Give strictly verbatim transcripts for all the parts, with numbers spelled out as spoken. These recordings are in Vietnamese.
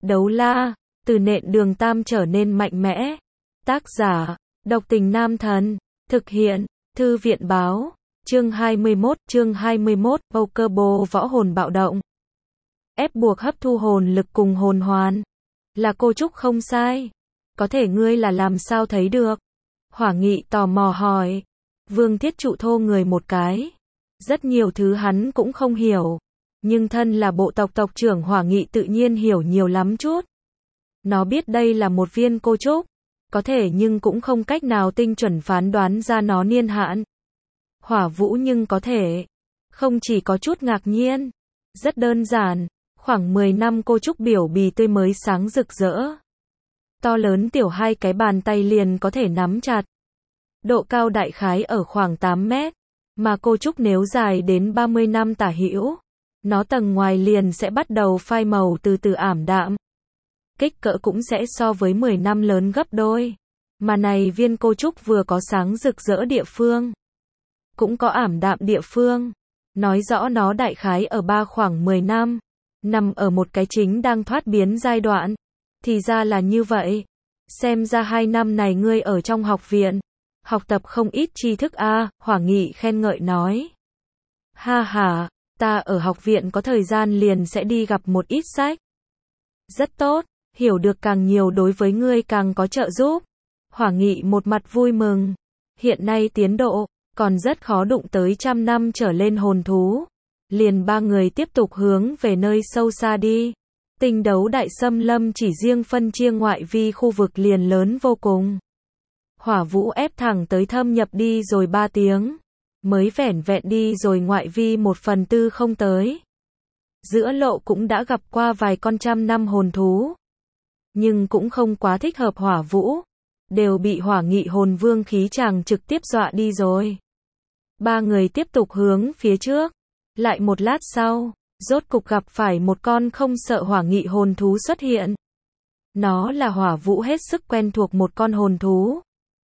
Đấu la, từ nện đường tam trở nên mạnh mẽ. Tác giả, độc tình nam thần. Thực hiện, thư viện báo. Chương hai mươi mốt, chương hai mươi mốt, Pokéball võ hồn bạo động. Ép buộc hấp thu hồn lực cùng hồn hoàn. Là cô Trúc không sai. Có thể ngươi là làm sao thấy được? Hỏa Nghị tò mò hỏi. Vương Thiết Trụ thô người một cái. Rất nhiều thứ hắn cũng không hiểu. Nhưng thân là bộ tộc tộc trưởng Hỏa Nghị tự nhiên hiểu nhiều lắm chút. Nó biết đây là một viên cô trúc. Có thể nhưng cũng không cách nào tinh chuẩn phán đoán ra nó niên hạn. Hỏa Vũ nhưng có thể. Không chỉ có chút ngạc nhiên. Rất đơn giản. Khoảng mười năm cô trúc biểu bì tươi mới sáng rực rỡ. To lớn tiểu hai cái bàn tay liền có thể nắm chặt. Độ cao đại khái ở khoảng tám mét. Mà cô trúc nếu dài đến ba mươi năm tả hữu, nó tầng ngoài liền sẽ bắt đầu phai màu từ từ ảm đạm. Kích cỡ cũng sẽ so với mười năm lớn gấp đôi. Mà này viên cô trúc vừa có sáng rực rỡ địa phương, cũng có ảm đạm địa phương. Nói rõ nó đại khái ở ba khoảng mười năm, nằm ở một cái chính đang thoát biến giai đoạn. Thì ra là như vậy. Xem ra hai năm này ngươi ở trong học viện, học tập không ít tri thức a, à, Hỏa Nghị khen ngợi nói. Ha ha, ta ở học viện có thời gian liền sẽ đi gặp một ít sách. Rất tốt, hiểu được càng nhiều đối với ngươi càng có trợ giúp. Hỏa Nghị một mặt vui mừng. Hiện nay tiến độ, còn rất khó đụng tới trăm năm trở lên hồn thú. Liền ba người tiếp tục hướng về nơi sâu xa đi. Tinh đấu đại xâm lâm chỉ riêng phân chia ngoại vi khu vực liền lớn vô cùng. Hỏa Vũ ép thẳng tới thâm nhập đi rồi ba tiếng. Mới vẻn vẹn đi rồi ngoại vi một phần tư không tới. Giữa lộ cũng đã gặp qua vài con trăm năm hồn thú. Nhưng cũng không quá thích hợp Hỏa Vũ. Đều bị Hỏa Nghị hồn vương khí chàng trực tiếp dọa đi rồi. Ba người tiếp tục hướng phía trước. Lại một lát sau, rốt cục gặp phải một con không sợ Hỏa Nghị hồn thú xuất hiện. Nó là Hỏa Vũ hết sức quen thuộc một con hồn thú.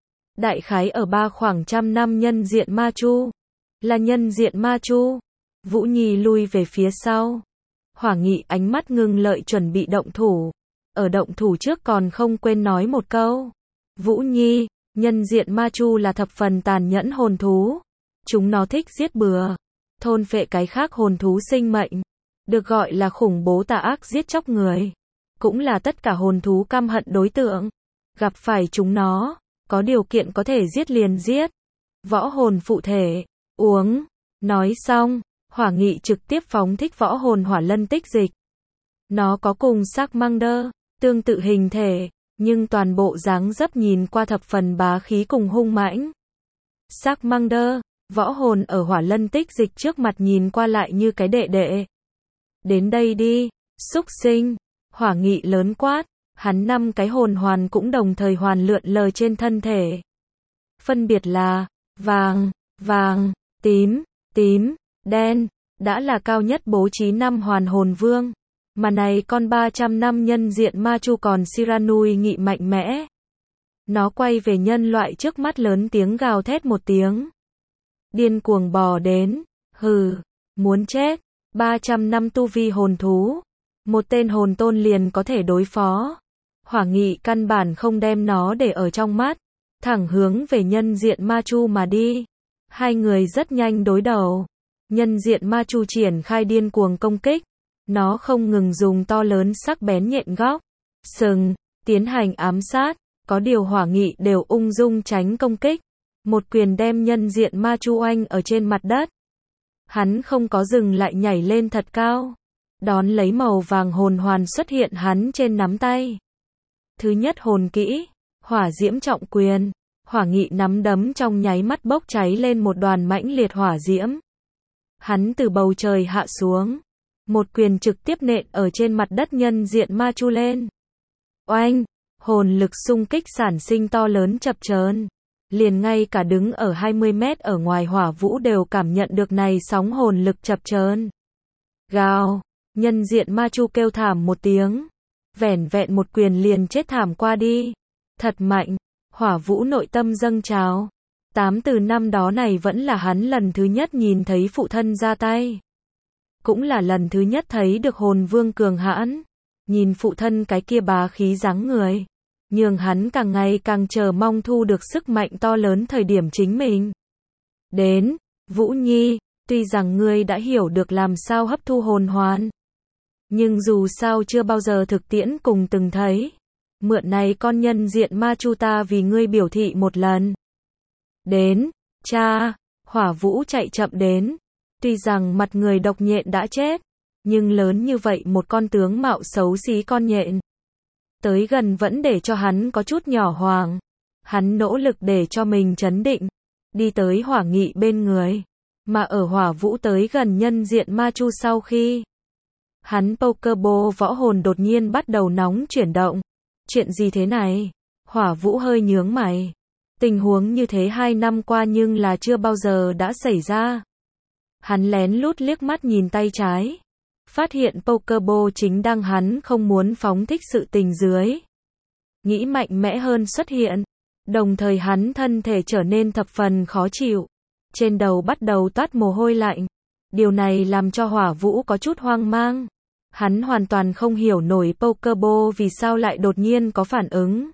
Đại khái ở ba khoảng trăm năm nhân diện ma chu. Là nhân diện ma chu. Vũ Nhi lui về phía sau. Hỏa Nghị ánh mắt ngưng lợi chuẩn bị động thủ. Ở động thủ trước còn không quên nói một câu. Vũ Nhi, nhân diện ma chu là thập phần tàn nhẫn hồn thú. Chúng nó thích giết bừa. Thôn phệ cái khác hồn thú sinh mệnh. Được gọi là khủng bố tà ác giết chóc người. Cũng là tất cả hồn thú căm hận đối tượng. Gặp phải chúng nó, có điều kiện có thể giết liền giết. Võ hồn phụ thể, uống. Nói xong, Hỏa Nghị trực tiếp phóng thích võ hồn hỏa lân tích dịch. Nó có cùng Charmander, tương tự hình thể, nhưng toàn bộ dáng dấp nhìn qua thập phần bá khí cùng hung mãnh. Charmander, võ hồn ở hỏa lân tích dịch trước mặt nhìn qua lại như cái đệ đệ. Đến đây đi, xúc sinh. Hỏa Nghị lớn quát. Hắn năm cái hồn hoàn cũng đồng thời hoàn lượn lờ trên thân thể. Phân biệt là vàng, vàng, tím, tím, đen. Đã là cao nhất bố trí năm hoàn hồn vương. Mà này con ba trăm năm nhân diện ma chu còn Siranui Nghị mạnh mẽ. Nó quay về nhân loại trước mắt lớn tiếng gào thét một tiếng. Điên cuồng bò đến. Hừ, muốn chết. ba trăm năm tu vi hồn thú. Một tên hồn tôn liền có thể đối phó. Hỏa Nghị căn bản không đem nó để ở trong mắt. Thẳng hướng về nhân diện ma chu mà đi. Hai người rất nhanh đối đầu. Nhân diện ma chu triển khai điên cuồng công kích. Nó không ngừng dùng to lớn sắc bén nhện góc, sừng, tiến hành ám sát. Có điều Hỏa Nghị đều ung dung tránh công kích. Một quyền đem nhân diện ma chu oanh ở trên mặt đất. Hắn không có dừng lại nhảy lên thật cao. Đón lấy màu vàng hồn hoàn xuất hiện hắn trên nắm tay. Thứ nhất hồn kỹ, hỏa diễm trọng quyền. Hỏa Nghị nắm đấm trong nháy mắt bốc cháy lên một đoàn mãnh liệt hỏa diễm. Hắn từ bầu trời hạ xuống. Một quyền trực tiếp nện ở trên mặt đất nhân diện ma chu lên. Oanh, hồn lực xung kích sản sinh to lớn chập chờn. Liền ngay cả đứng ở hai mươi mét ở ngoài Hỏa Vũ đều cảm nhận được này sóng hồn lực chập chờn. Gào, nhân diện ma chu kêu thảm một tiếng. Vẻn vẹn một quyền liền chết thảm qua đi. Thật mạnh. Hỏa Vũ nội tâm dâng trào. Tám từ năm đó này vẫn là hắn lần thứ nhất nhìn thấy phụ thân ra tay. Cũng là lần thứ nhất thấy được hồn vương cường hãn. nhìn phụ thân cái kia bá khí dáng người, nhường hắn càng ngày càng chờ mong thu được sức mạnh to lớn thời điểm chính mình. Đến, Vũ Nhi, tuy rằng ngươi đã hiểu được làm sao hấp thu hồn hoàn, nhưng dù sao chưa bao giờ thực tiễn cùng từng thấy. Mượn này con nhân diện ma chu ta vì ngươi biểu thị một lần. Đến, cha, Hỏa Vũ chạy chậm đến. Tuy rằng mặt người độc nhện đã chết, nhưng lớn như vậy một con tướng mạo xấu xí con nhện. Tới gần vẫn để cho hắn có chút nhỏ hoàng. Hắn nỗ lực để cho mình trấn định, đi tới Hỏa Nghị bên người. Mà ở Hỏa Vũ tới gần nhân diện ma chu sau khi, hắn Pokeball võ hồn đột nhiên bắt đầu nóng chuyển động. Chuyện gì thế này? Hỏa Vũ hơi nhướng mày. Tình huống như thế hai năm qua nhưng là chưa bao giờ đã xảy ra. Hắn lén lút liếc mắt nhìn tay trái, phát hiện Pokeball chính đang hắn không muốn phóng thích sự tình dưới. Nghĩ mạnh mẽ hơn xuất hiện, đồng thời hắn thân thể trở nên thập phần khó chịu. Trên đầu bắt đầu toát mồ hôi lạnh. Điều này làm cho Hỏa Vũ có chút hoang mang. Hắn hoàn toàn không hiểu nổi Pokeball vì sao lại đột nhiên có phản ứng.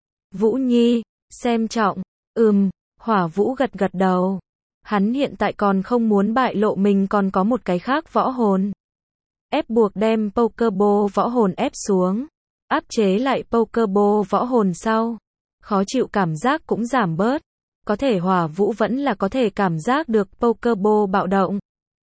Vũ Nhi, xem trọng. Ừm, Hỏa Vũ gật gật đầu. Hắn hiện tại còn không muốn bại lộ mình còn có một cái khác võ hồn. Ép buộc đem Pokeball võ hồn ép xuống. Áp chế lại Pokeball võ hồn sau. Khó chịu cảm giác cũng giảm bớt. Có thể Hỏa Vũ vẫn là có thể cảm giác được Pokeball bạo động.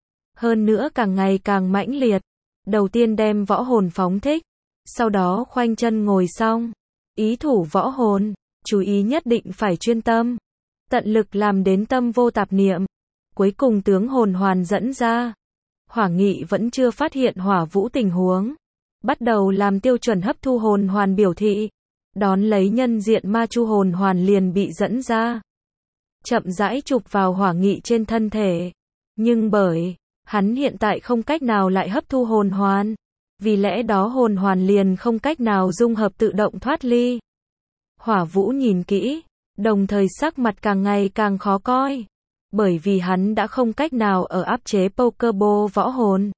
Hơn nữa càng ngày càng mãnh liệt. Đầu tiên đem võ hồn phóng thích. Sau đó khoanh chân ngồi xong. Ý thủ võ hồn. Chú ý nhất định phải chuyên tâm. Tận lực làm đến tâm vô tạp niệm. Cuối cùng tướng hồn hoàn dẫn ra. Hỏa Nghị vẫn chưa phát hiện Hỏa Vũ tình huống. Bắt đầu làm tiêu chuẩn hấp thu hồn hoàn biểu thị. Đón lấy nhân diện ma chu hồn hoàn liền bị dẫn ra. Chậm rãi chụp vào Hỏa Nghị trên thân thể. Nhưng bởi hắn hiện tại không cách nào lại hấp thu hồn hoàn. Vì lẽ đó hồn hoàn liền không cách nào dung hợp tự động thoát ly. Hỏa Vũ nhìn kỹ, đồng thời sắc mặt càng ngày càng khó coi. Bởi vì hắn đã không cách nào ở áp chế Pokeball võ hồn.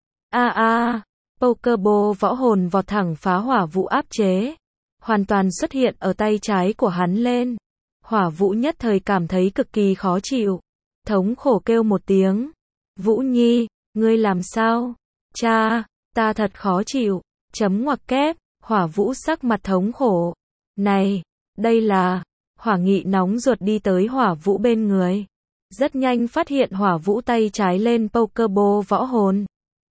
A à, a, à, Pokeball võ hồn vọt thẳng phá Hỏa Vũ áp chế. Hoàn toàn xuất hiện ở tay trái của hắn lên. Hỏa Vũ nhất thời cảm thấy cực kỳ khó chịu. Thống khổ kêu một tiếng. Vũ Nhi, ngươi làm sao? Cha, ta thật khó chịu. Chấm ngoặc kép, Hỏa Vũ sắc mặt thống khổ. Này, đây là... Hỏa Nghị nóng ruột đi tới Hỏa Vũ bên người. Rất nhanh phát hiện Hỏa Vũ tay trái lên Pokeball võ hồn.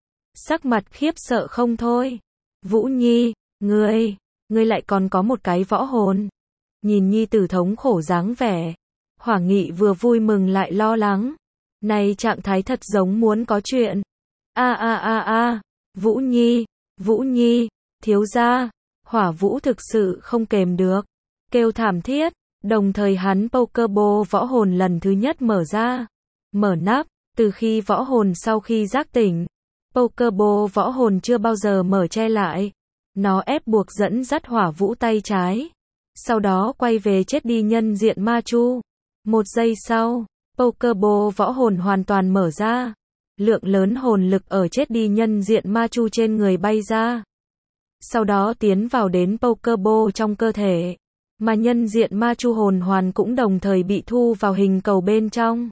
Sắc mặt khiếp sợ không thôi. Vũ Nhi, ngươi, ngươi lại còn có một cái võ hồn. Nhìn nhi tử thống khổ dáng vẻ. Hỏa Nghị vừa vui mừng lại lo lắng. Này trạng thái thật giống muốn có chuyện. A a a a, Vũ Nhi, Vũ Nhi, thiếu gia. Hỏa Vũ thực sự không kềm được. Kêu thảm thiết. Đồng thời hắn Pokeball võ hồn lần thứ nhất mở ra. Mở nắp, từ khi võ hồn sau khi giác tỉnh. Pokeball võ hồn chưa bao giờ mở che lại. Nó ép buộc dẫn dắt Hỏa Vũ tay trái. Sau đó quay về chết đi nhân diện ma chu. Một giây sau, Pokeball võ hồn hoàn toàn mở ra. Lượng lớn hồn lực ở chết đi nhân diện ma chu trên người bay ra. Sau đó tiến vào đến Pokeball trong cơ thể. Mà nhân diện ma chu hồn hoàn cũng đồng thời bị thu vào hình cầu bên trong.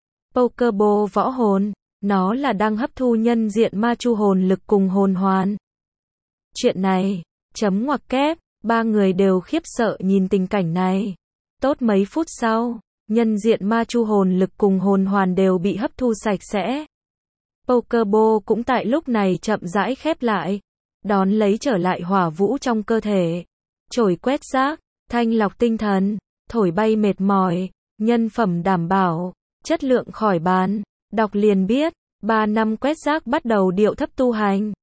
Pokeball võ hồn, nó là đang hấp thu nhân diện ma chu hồn lực cùng hồn hoàn. Chuyện này, chấm ngoặc kép, ba người đều khiếp sợ nhìn tình cảnh này. Tốt mấy phút sau, nhân diện ma chu hồn lực cùng hồn hoàn đều bị hấp thu sạch sẽ. Pokeball cũng tại lúc này chậm rãi khép lại. Đón lấy trở lại Hỏa Vũ trong cơ thể. Chổi quét rác. Thanh lọc tinh thần, thổi bay mệt mỏi, nhân phẩm đảm bảo, chất lượng khỏi bàn. Đọc liền biết, ba năm quét rác bắt đầu điệu thấp tu hành.